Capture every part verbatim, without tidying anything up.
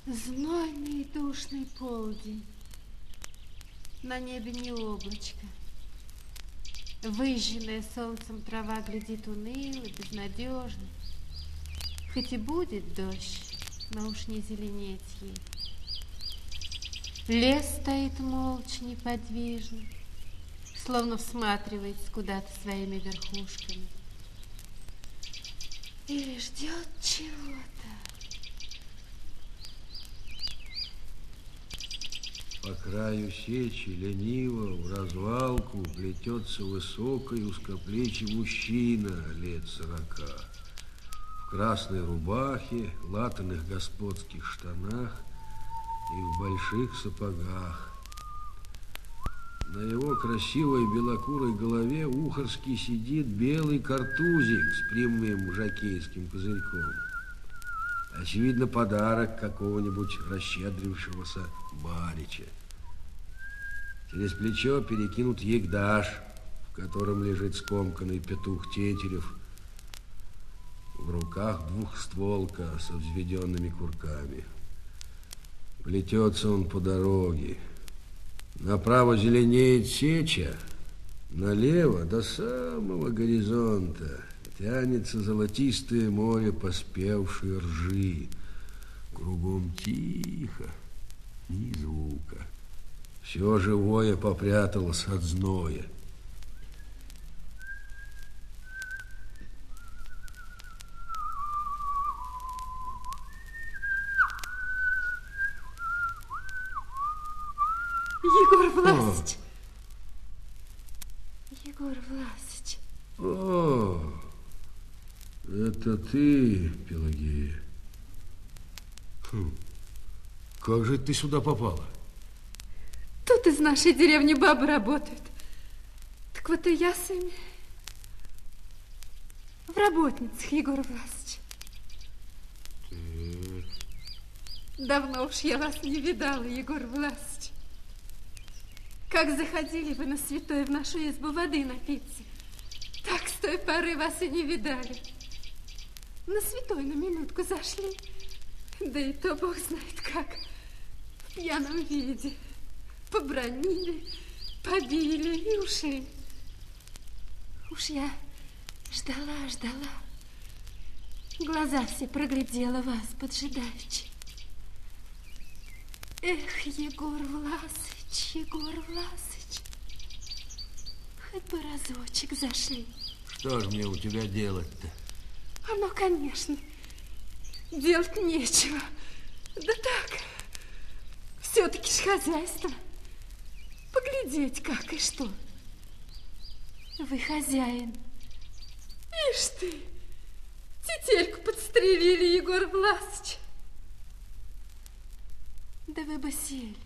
Знойный и душный полдень. На небе не облачко. Выжженная солнцем трава глядит уныло, безнадежно. Хоть и будет дождь, но уж не зеленеть ей. Лес стоит молча, неподвижно, словно всматривается куда-то своими верхушками. Или ждет чего-то. По краю сечи лениво в развалку плетется высокий узкоплечий мужчина лет сорока. В красной рубахе, латаных господских штанах и в больших сапогах. На его красивой белокурой голове ухорски сидит белый картузик с прямым жокейским козырьком. Очевидно, подарок какого-нибудь расщедрившегося барича. Через плечо перекинут егдаш, в котором лежит скомканный петух Тетерев. В руках двухстволка со взведенными курками. Плетется он по дороге. Направо зеленеет сеча, налево до самого горизонта тянется золотистое море поспевшей ржи. Кругом тихо, ни звука. Все живое попряталось от зноя. Егор Власович! О. Егор Власович! О, это ты, Пелагея. Хм. Как же ты сюда попала? Тут из нашей деревни бабы работают. Так вот и я с ними в работницах, Егор Власович. Ты... Давно уж я вас не видала, Егор Власович. Как заходили вы на святой в нашу избу воды напиться, так с той поры вас и не видали. На святой на минутку зашли, да и то Бог знает как, в пьяном виде. Побранили, побили и ушли. Уж я ждала, ждала. Глаза все проглядела вас, поджидаючи. Эх, Егор Власович, Егор Власович, хоть бы разочек зашли. Что ж мне у тебя делать-то? А ну, конечно, делать нечего. Да так, все-таки ж хозяйство. Поглядеть, как и что. Вы хозяин. Ишь ты, тетельку подстрелили, Егор Власович. Да вы бы сели,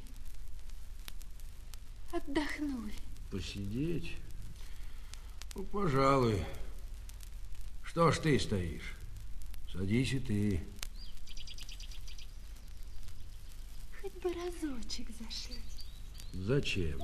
отдохнули. Посидеть? Ну, пожалуй. Что ж ты стоишь? Садись и ты. Хоть бы разочек зашли. Зачем?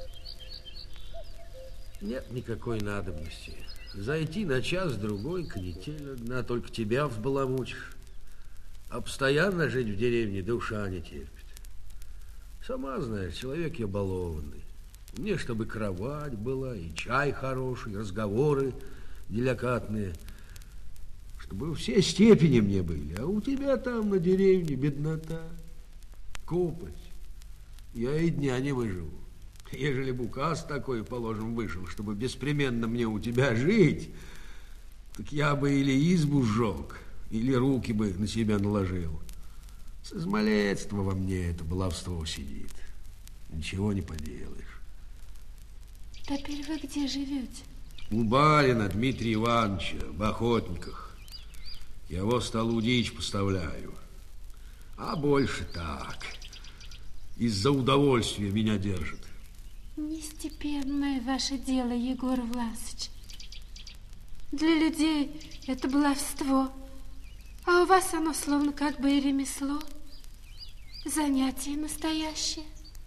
Нет никакой надобности. Зайти на час-другой, канитель одна, только тебя взбаламутишь. А постоянно жить в деревне душа не терпит. Сама знаешь, человек я балованный. Мне, чтобы кровать была, и чай хороший, и разговоры деликатные. Чтобы все степени мне были. А у тебя там на деревне беднота, копоть. Я и дня не выживу. Ежели бы указ такой, положим, вышел, чтобы беспременно мне у тебя жить, так я бы или избу сжег, или руки бы на себя наложил. С измалетства во мне это баловство сидит. Ничего не поделаешь. Теперь вы где живете? У барина Дмитрия Ивановича в Охотниках. Я его столу дичь поставляю. А больше так. Из-за удовольствия меня держит. Нестепенное ваше дело, Егор Власович. Для людей это баловство, а у вас оно словно как бы и ремесло, занятие настоящее.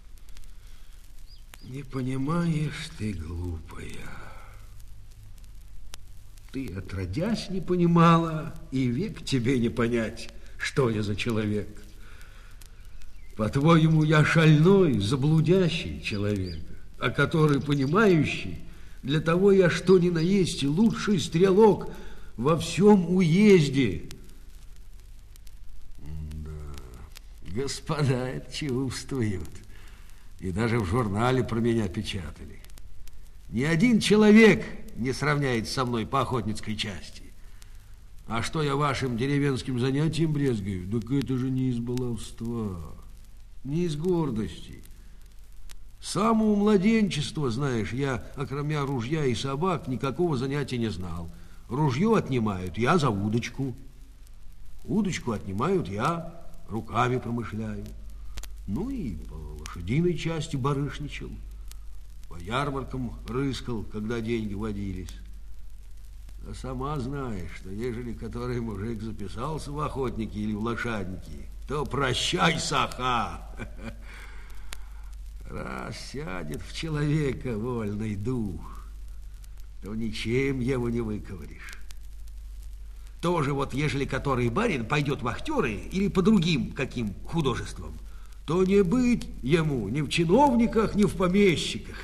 Не понимаешь ты, глупая. Ты отродясь не понимала, и век тебе не понять, что я за человек. По-твоему, я шальной, заблудящий человек, а который понимающий, для того я что ни на есть лучший стрелок во всем уезде. Да, господа это чувствуют. И даже в журнале про меня печатали. Ни один человек не сравняется со мной по охотницкой части. А что я вашим деревенским занятием брезгаю? Так это же не из баловства, не из гордости. С самого младенчества, знаешь, я, окромя ружья и собак, никакого занятия не знал. Ружье отнимают, я за удочку. Удочку отнимают, я руками промышляю. Ну и по лошадиной части барышничал. По ярмаркам рыскал, когда деньги водились. А сама знаешь, что ежели который мужик записался в охотники или в лошадники, то прощай, саха. Раз сядет в человека вольный дух, то ничем его не выковыришь. Тоже вот, ежели который барин пойдет в актеры или по другим каким художествам, то не быть ему ни в чиновниках, ни в помещиках.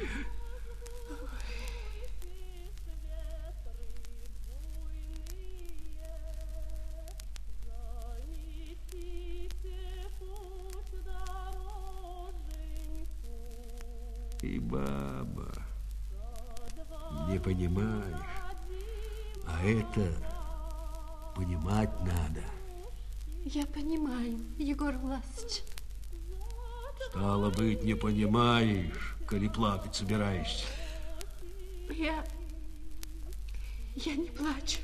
И баба, не понимаешь, а это понимать надо. Я понимаю, Егор Власович. Стало быть, не понимаешь, коли плакать собираешься. Я... я не плачу.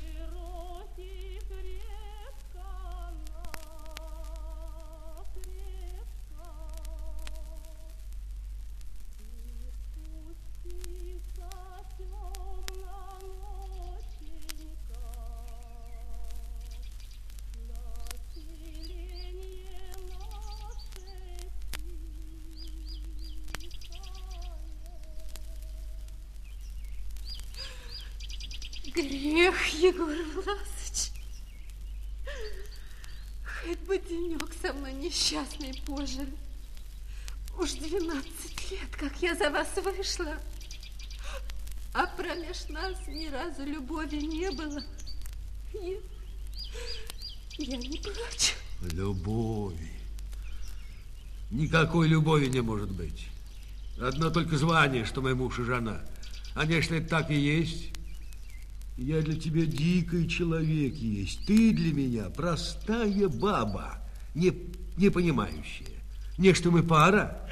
Грех, Егор Власович. Хоть бы денек со мной несчастный пожили. Уж двенадцать лет, как я за вас вышла. А промеж нас ни разу любови не было. Я, я не плачу. Любови. Никакой любови не может быть. Одно только звание, что мой муж и жена. А если это так и есть... Я для тебя дикий человек есть. Ты для меня простая баба, не, не понимающая. Не что мы пара.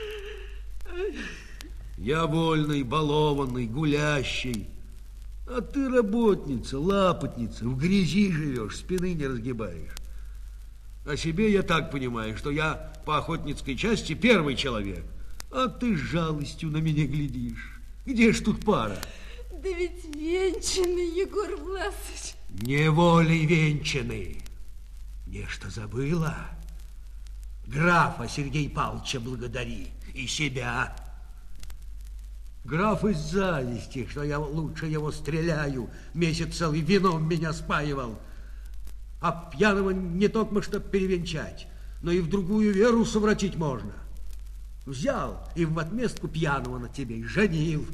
Я вольный, балованный, гулящий. А ты работница, лапотница, в грязи живешь, спины не разгибаешь. О себе я так понимаю, что я по охотницкой части первый человек. А ты с жалостью на меня глядишь. Где ж тут пара? Да ведь венчанный, Егор Власович. Неволей венчанный. Нечто забыла? Графа Сергея Павловича благодари и себя. Граф из зависти, что я лучше его стреляю, месяц целый вином меня спаивал. А пьяного не только чтоб перевенчать, но и в другую веру совратить можно. Взял и в отместку пьяного на тебе и женил.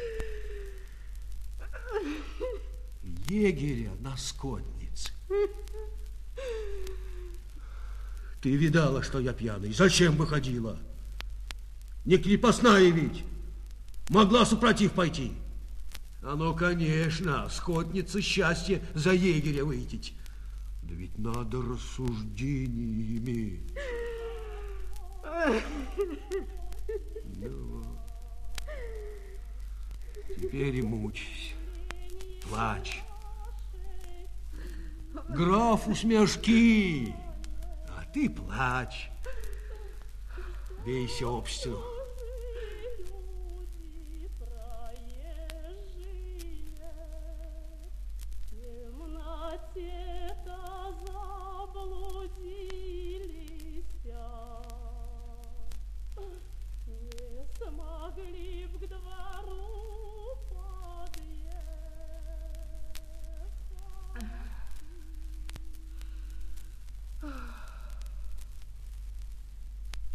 Егеря на скотнице. Ты видала, что я пьяный? Зачем выходила? Не крепостная ведь. Могла супротив пойти. А ну, конечно, скотница счастье за егеря выйти. Да ведь надо рассуждение иметь. Ну, теперь и мучайся. Плачь. Графу смешки, а ты плачь. Бейся об стену.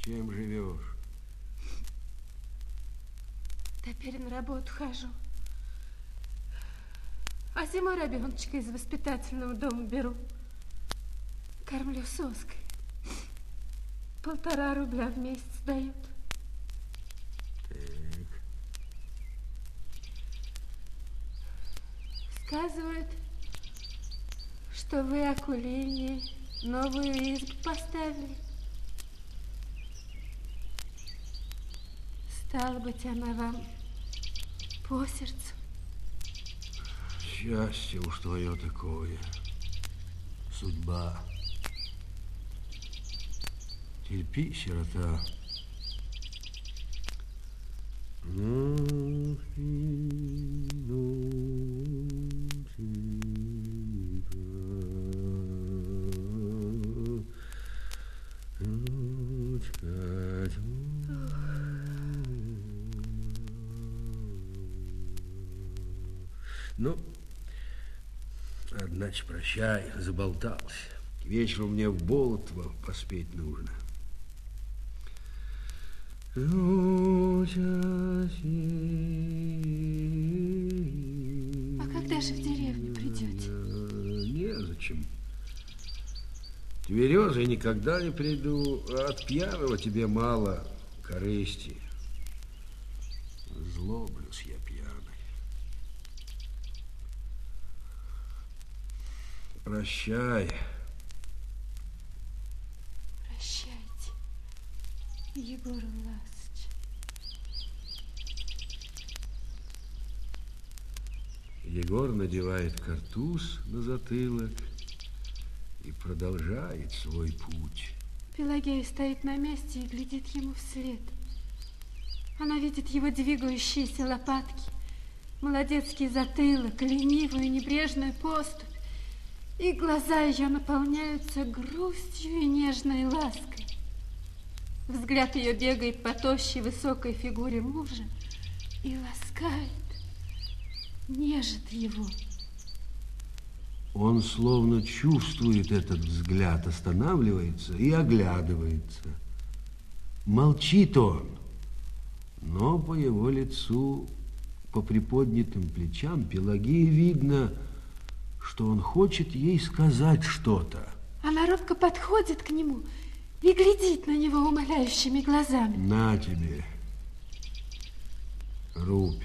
Чем живешь? Теперь на работу хожу. А зимой ребеночка из воспитательного дома беру. Кормлю соской. Полтора рубля в месяц дают. Так. Сказывают, что вы, Акулине, новую избу поставили. Стало быть, она вам по сердцу. Счастье уж твое такое. Судьба. Терпи, сирота. Ну, ну, одначе прощай, заболтался. Вечером мне в Болотово поспеть нужно. А когда же в деревню придете? Незачем. Тверезый никогда не приду, а от пьяного тебе мало корысти. Злоблюсь я пьяный. Прощай. Прощайте, Егор Власович. Егор надевает картуз на затылок и продолжает свой путь. Пелагея стоит на месте и глядит ему вслед. Она видит его двигающиеся лопатки, молодецкий затылок, ленивую небрежную поступь, и глаза ее наполняются грустью и нежной лаской. Взгляд ее бегает по тощей высокой фигуре мужа и ласкает, нежит его. Он словно чувствует этот взгляд, останавливается и оглядывается. Молчит он, но по его лицу, по приподнятым плечам Пелагеи видно, что он хочет ей сказать что-то. Она робко подходит к нему и глядит на него умоляющими глазами. На тебе, рубь.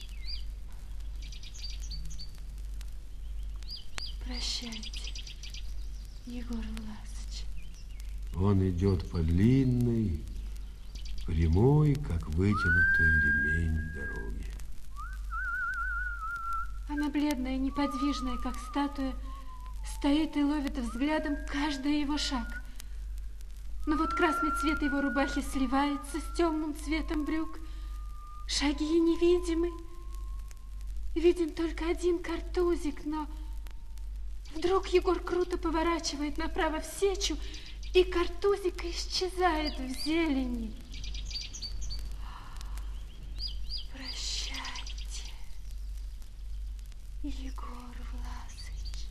Прощайте, Егор Власович. Он идет по длинной, прямой, как вытянутый ремень дороги. Она бледная, неподвижная, как статуя, стоит и ловит взглядом каждый его шаг. Но вот красный цвет его рубахи сливается с темным цветом брюк. Шаги невидимы. Виден только один картузик, но вдруг Егор круто поворачивает направо в сечу, и картузик исчезает в зелени. Прощайте, Егор Власович.